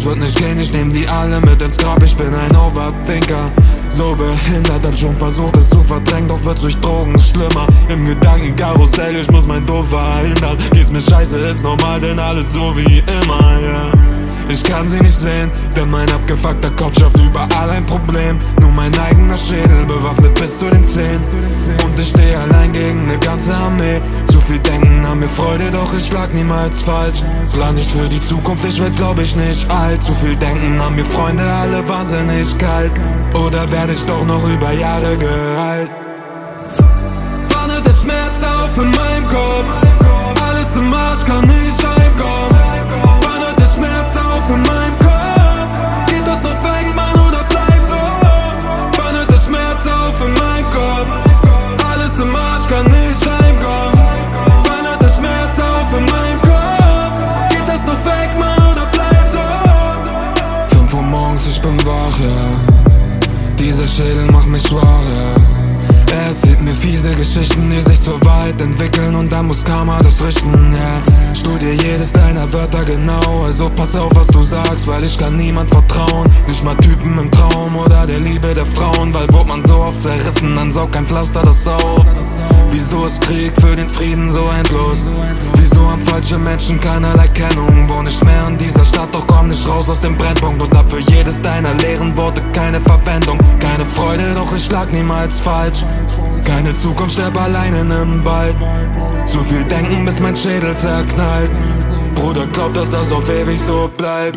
das wird nicht gehen, ich nehm die alle mit ins Grab. Ich bin ein Overthinker, so behindert, hab schon versucht es zu verdrängen, doch wird's durch Drogen schlimmer. Im Gedankenkarussell, ich muss mein Doof verhindern. Geht's mir scheiße, ist normal, denn alles so wie immer, ja. Ich kann sie nicht sehen, denn mein abgefuckter Kopf schafft überall ein Problem. Nur mein eigener Schädel, bewaffnet bis zu den Zähnen. Und ich stehe allein gegen eine ganze Armee. Zu viel denken an mir Freude, doch ich lag niemals falsch. Plan nicht für die Zukunft, ich werd glaub ich nicht alt. Zu viel denken an mir Freunde, alle wahnsinnig kalt. Oder werde ich doch noch über Jahre geheilt? Warne der Schmerz auf in meinem Kopf, alles im Arsch, kann nicht heimkommen. Warne der Schmerz auf in meinem Kopf, geht das noch fake, Mann, oder bleib so? Warne der Schmerz auf in meinem Kopf, alles im Arsch, kann nicht heimkommen. Warne der Schmerz auf in meinem Kopf, geht das noch fake, Mann, oder bleib so? 5 Uhr morgens, ich bin wach, ja. Dieser Schädel macht mich schwach, ja. Er erzählt mir fiese Geschichten, die sich zur Wahrheit entwickeln und dann muss Karma das richten, ja. Studie jedes deiner Wörter genau, also pass auf, was du sagst, weil ich kann niemand vertrauen. Nicht mal Typen im Traum oder der Liebe der Frauen, weil wurde man so oft zerrissen, dann saugt kein Pflaster das auf. Wieso ist Krieg für den Frieden so endlos? Wieso haben falsche Menschen keinerlei Kennung? Wohn nicht mehr in dieser Stadt, doch komm nicht raus aus dem Brennpunkt und hab für jedes deiner leeren Worte keine Verwendung. Keine Freude, doch ich lag niemals falsch. Keine Zukunft, sterb allein in nem Wald. Zu viel denken, bis mein Schädel zerknallt. Bruder, glaub, dass das auf ewig so bleibt.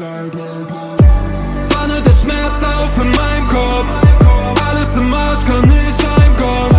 Warne der Schmerz auf in meinem Kopf, alles im Arsch, kann nicht heimkommen.